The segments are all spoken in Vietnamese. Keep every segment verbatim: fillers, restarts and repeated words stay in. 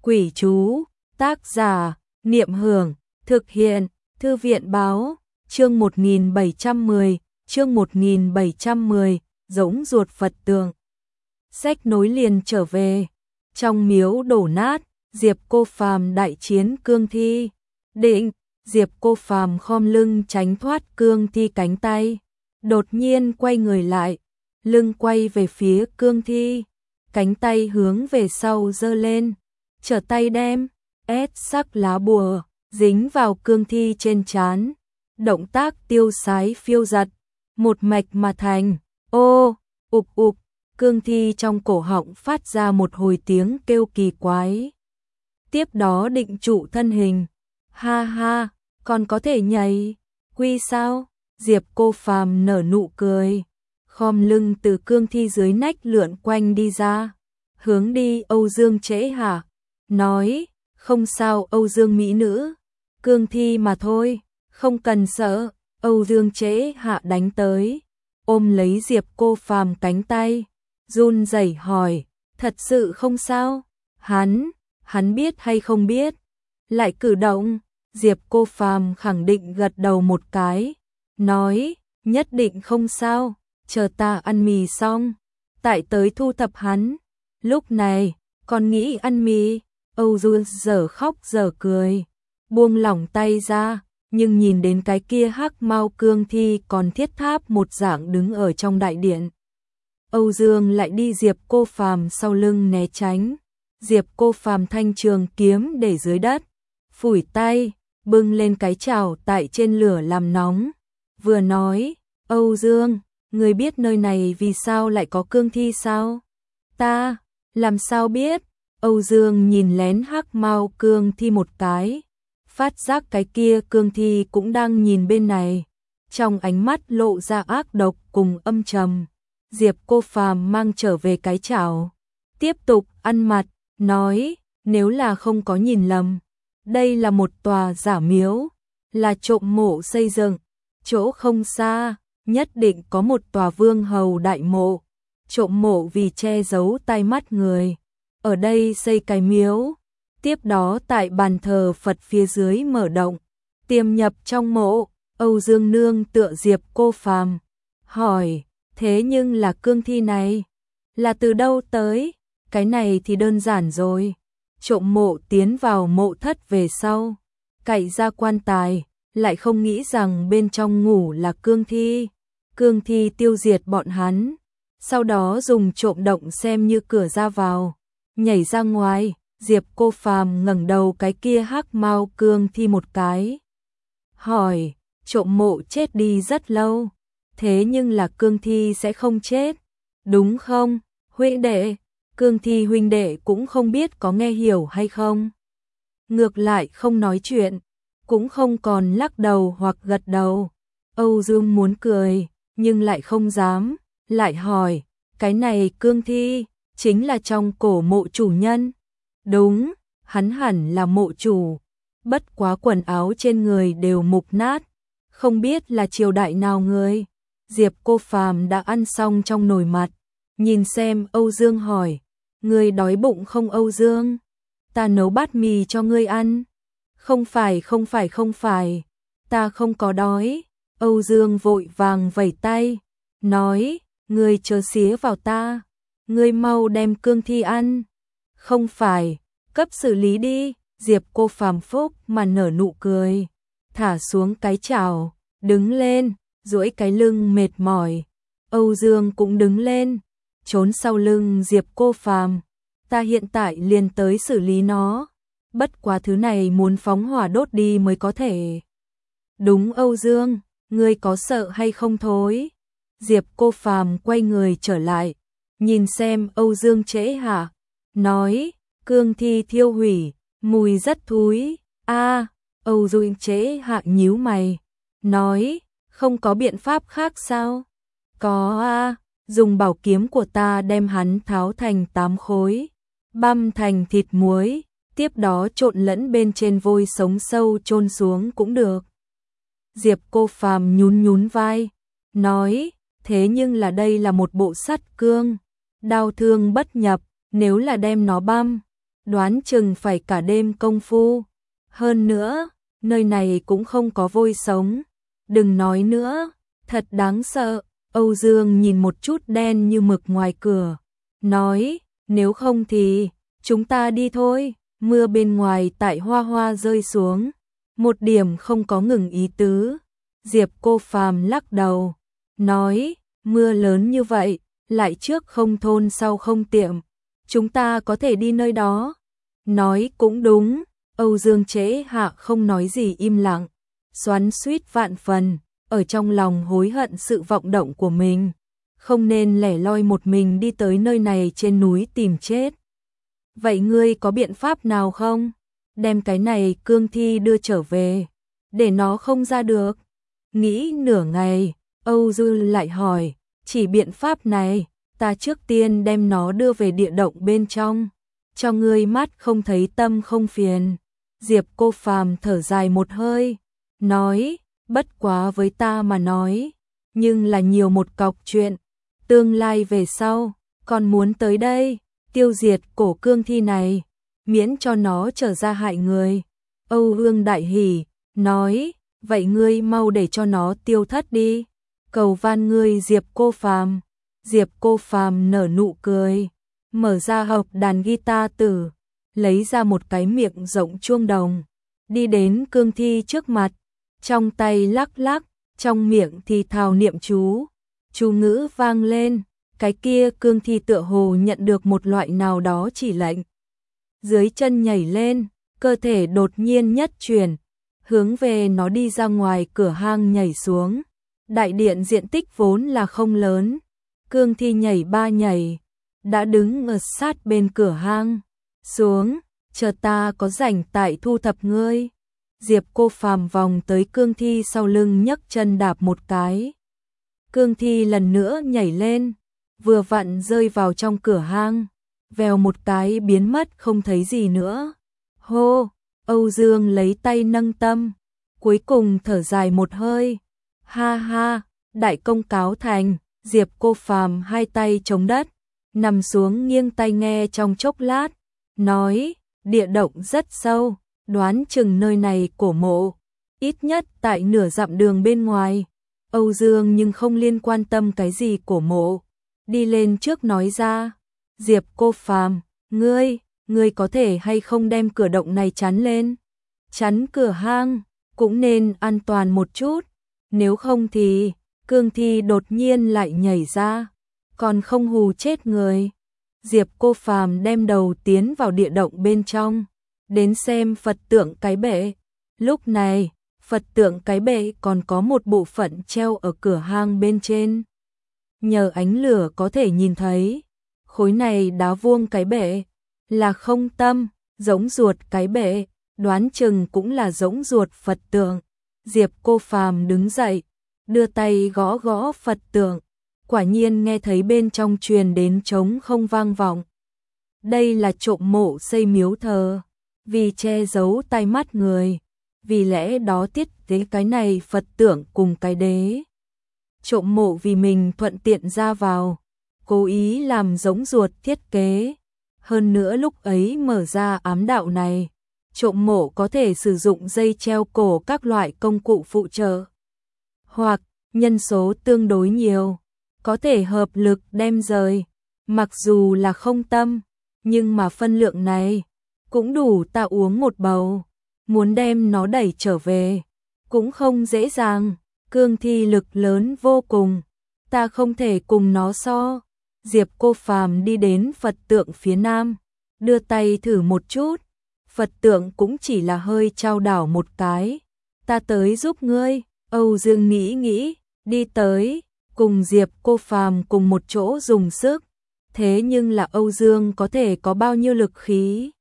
Quỷ chú, tác giả, Niệm Hưởng, thực hiện, Thư viện báo, chương một nghìn bảy trăm mười, chương một nghìn bảy trăm mười, giống ruột Phật tượng. Sách nối liền trở về, trong miếu đổ nát, Diệp Cô Phàm đại chiến cương thi. Định, Diệp Cô Phàm khom lưng tránh thoát cương thi cánh tay, đột nhiên quay người lại, lưng quay về phía cương thi, cánh tay hướng về sau giơ lên, trở tay đem ép sắc lá bùa dính vào cương thi trên trán, động tác tiêu sái phiêu giật, một mạch mà thành. Ô, ục ục, cương thi trong cổ họng phát ra một hồi tiếng kêu kỳ quái. Tiếp đó định trụ thân hình. Ha ha, còn có thể nhảy, quy sao? Diệp Cô Phàm nở nụ cười, khom lưng từ cương thi dưới nách lượn quanh đi ra, hướng đi Âu Dương Trễ Hạ, nói, không sao Âu Dương mỹ nữ, cương thi mà thôi, không cần sợ. Âu Dương Trễ Hạ đánh tới, ôm lấy Diệp Cô Phàm cánh tay, run rẩy hỏi, thật sự không sao? Hắn, hắn biết hay không biết? Lại cử động. Diệp Cô Phàm khẳng định gật đầu một cái, nói, nhất định không sao, chờ ta ăn mì xong, tại tới thu thập hắn. Lúc này, còn nghĩ ăn mì. Âu Dương giờ khóc giờ cười, buông lỏng tay ra, nhưng nhìn đến cái kia hắc mao cương thi còn thiết tháp một dạng đứng ở trong đại điện. Âu Dương lại đi Diệp Cô Phàm sau lưng né tránh. Diệp Cô Phàm thanh trường kiếm để dưới đất, phủi tay, bưng lên cái chảo tại trên lửa làm nóng, vừa nói, Âu Dương, người biết nơi này vì sao lại có cương thi sao? Ta, làm sao biết? Âu Dương nhìn lén hắc mao cương thi một cái, phát giác cái kia cương thi cũng đang nhìn bên này, trong ánh mắt lộ ra ác độc cùng âm trầm. Diệp Cô Phàm mang trở về cái chảo, tiếp tục ăn mặt, nói, nếu là không có nhìn lầm, đây là một tòa giả miếu, là trộm mộ xây dựng, chỗ không xa, nhất định có một tòa vương hầu đại mộ, trộm mộ vì che giấu tai mắt người, ở đây xây cái miếu, tiếp đó tại bàn thờ Phật phía dưới mở động, tiềm nhập trong mộ. Âu Dương nương tựa Diệp Cô Phàm, hỏi, thế nhưng là cương thi này, là từ đâu tới? Cái này thì đơn giản rồi. Trộm mộ tiến vào mộ thất về sau, cậy ra quan tài, lại không nghĩ rằng bên trong ngủ là cương thi. Cương thi tiêu diệt bọn hắn, sau đó dùng trộm động xem như cửa ra vào, nhảy ra ngoài. Diệp Cô Phàm ngẩng đầu cái kia hắc mao cương thi một cái, hỏi, trộm mộ chết đi rất lâu, thế nhưng là cương thi sẽ không chết, đúng không, huynh đệ? Cương thi huynh đệ cũng không biết có nghe hiểu hay không. Ngược lại không nói chuyện, cũng không còn lắc đầu hoặc gật đầu. Âu Dương muốn cười, nhưng lại không dám, lại hỏi, cái này cương thi, chính là trong cổ mộ chủ nhân. Đúng, hắn hẳn là mộ chủ, bất quá quần áo trên người đều mục nát, không biết là triều đại nào người. Diệp Cô Phàm đã ăn xong trong nồi mặt, nhìn xem Âu Dương hỏi, ngươi đói bụng không Âu Dương? Ta nấu bát mì cho ngươi ăn. Không phải không phải không phải, ta không có đói. Âu Dương vội vàng vẩy tay, nói, ngươi chớ xía vào ta, ngươi mau đem cương thi ăn. Không phải, cấp xử lý đi. Diệp Cô Phàm phúc mà nở nụ cười, thả xuống cái chảo, đứng lên, duỗi cái lưng mệt mỏi. Âu Dương cũng đứng lên, trốn sau lưng Diệp Cô Phàm, ta hiện tại liền tới xử lý nó, bất quá thứ này muốn phóng hỏa đốt đi mới có thể. Đúng Âu Dương, ngươi có sợ hay không thối? Diệp Cô Phàm quay người trở lại, nhìn xem Âu Dương Trễ Hạ, nói, cương thi thiêu hủy, mùi rất thúi. A, à, Âu Dương Trễ Hạ nhíu mày, nói, không có biện pháp khác sao? Có a, à, dùng bảo kiếm của ta đem hắn tháo thành tám khối, băm thành thịt muối, tiếp đó trộn lẫn bên trên vôi sống sâu chôn xuống cũng được. Diệp Cô Phàm nhún nhún vai, nói, thế nhưng là đây là một bộ sắt cương, đao thương bất nhập, nếu là đem nó băm, đoán chừng phải cả đêm công phu. Hơn nữa, nơi này cũng không có vôi sống. Đừng nói nữa, thật đáng sợ. Âu Dương nhìn một chút đen như mực ngoài cửa, nói, nếu không thì, chúng ta đi thôi. Mưa bên ngoài tại hoa hoa rơi xuống, một điểm không có ngừng ý tứ. Diệp Cô Phàm lắc đầu, nói, mưa lớn như vậy, lại trước không thôn sau không tiệm, chúng ta có thể đi nơi đó. Nói cũng đúng, Âu Dương Trễ Hạ không nói gì im lặng, xoắn xuýt vạn phần, ở trong lòng hối hận sự vọng động của mình, không nên lẻ loi một mình đi tới nơi này trên núi tìm chết. Vậy ngươi có biện pháp nào không? Đem cái này cương thi đưa trở về, để nó không ra được. Nghĩ nửa ngày, Âu Dương lại hỏi, chỉ biện pháp này, ta trước tiên đem nó đưa về địa động bên trong, cho ngươi mắt không thấy tâm không phiền. Diệp Cô Phàm thở dài một hơi, nói, bất quá với ta mà nói, nhưng là nhiều một cọc chuyện, tương lai về sau, còn muốn tới đây, tiêu diệt cổ cương thi này, miễn cho nó trở ra hại người. Âu Dương đại hỉ, nói, vậy ngươi mau để cho nó tiêu thất đi, cầu van ngươi Diệp Cô Phàm. Diệp Cô Phàm nở nụ cười, mở ra hộp đàn guitar tử, lấy ra một cái miệng rộng chuông đồng, đi đến cương thi trước mặt, trong tay lắc lắc, trong miệng thì thào niệm chú. Chú ngữ vang lên, cái kia cương thi tựa hồ nhận được một loại nào đó chỉ lệnh. Dưới chân nhảy lên, cơ thể đột nhiên nhất chuyển, hướng về nó đi ra ngoài cửa hang nhảy xuống. Đại điện diện tích vốn là không lớn, cương thi nhảy ba nhảy, đã đứng ở sát bên cửa hang. Xuống, chờ ta có rảnh tại thu thập ngươi. Diệp Cô Phàm vòng tới cương thi sau lưng nhấc chân đạp một cái. Cương thi lần nữa nhảy lên, vừa vặn rơi vào trong cửa hang, vèo một cái biến mất không thấy gì nữa. Hô, Âu Dương lấy tay nâng tâm, cuối cùng thở dài một hơi. Ha ha, đại công cáo thành. Diệp Cô Phàm hai tay chống đất, nằm xuống nghiêng tai nghe trong chốc lát, nói, địa động rất sâu, đoán chừng nơi này cổ mộ, ít nhất tại nửa dặm đường bên ngoài. Âu Dương nhưng không liên quan tâm cái gì cổ mộ, đi lên trước nói ra, Diệp Cô Phàm, ngươi, ngươi có thể hay không đem cửa động này chắn lên, chắn cửa hang, cũng nên an toàn một chút, nếu không thì cương thi đột nhiên lại nhảy ra, còn không hù chết người. Diệp Cô Phàm đem đầu tiến vào địa động bên trong, đến xem Phật tượng cái bệ. Lúc này, Phật tượng cái bệ còn có một bộ phận treo ở cửa hang bên trên. Nhờ ánh lửa có thể nhìn thấy, khối này đá vuông cái bệ là không tâm, giống ruột cái bệ, đoán chừng cũng là giống ruột Phật tượng. Diệp Cô Phàm đứng dậy, đưa tay gõ gõ Phật tượng, quả nhiên nghe thấy bên trong truyền đến trống không vang vọng. Đây là trộm mộ xây miếu thờ, vì che giấu tai mắt người, vì lẽ đó thiết kế cái này Phật tượng cùng cái đế. Trộm mộ vì mình thuận tiện ra vào, cố ý làm giống ruột thiết kế. Hơn nữa lúc ấy mở ra ám đạo này, trộm mộ có thể sử dụng dây treo cổ các loại công cụ phụ trợ, hoặc nhân số tương đối nhiều, có thể hợp lực đem rời, mặc dù là không tâm, nhưng mà phân lượng này cũng đủ ta uống một bầu, muốn đem nó đẩy trở về, cũng không dễ dàng, cương thi lực lớn vô cùng, ta không thể cùng nó so. Diệp Cô Phàm đi đến Phật tượng phía nam, đưa tay thử một chút, Phật tượng cũng chỉ là hơi trao đảo một cái, ta tới giúp ngươi. Âu Dương nghĩ nghĩ, đi tới, cùng Diệp Cô Phàm cùng một chỗ dùng sức, thế nhưng là Âu Dương có thể có bao nhiêu lực khí.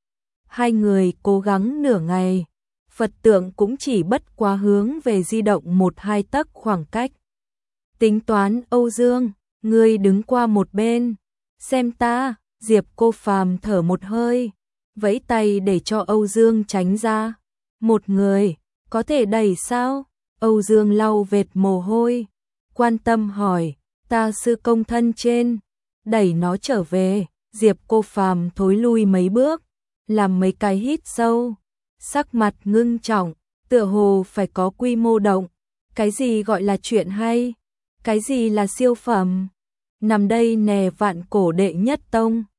Hai người cố gắng nửa ngày, Phật tượng cũng chỉ bất quá hướng về di động một hai tấc khoảng cách. Tính toán Âu Dương, ngươi đứng qua một bên, xem ta. Diệp Cô Phàm thở một hơi, vẫy tay để cho Âu Dương tránh ra. Một người, có thể đẩy sao? Âu Dương lau vệt mồ hôi, quan tâm hỏi, ta sư công thân trên, đẩy nó trở về. Diệp Cô Phàm thối lui mấy bước, làm mấy cái hít sâu, sắc mặt ngưng trọng, tựa hồ phải có quy mô động. Cái gì gọi là chuyện hay? Cái gì là siêu phẩm? Nằm đây nè vạn cổ đệ nhất tông.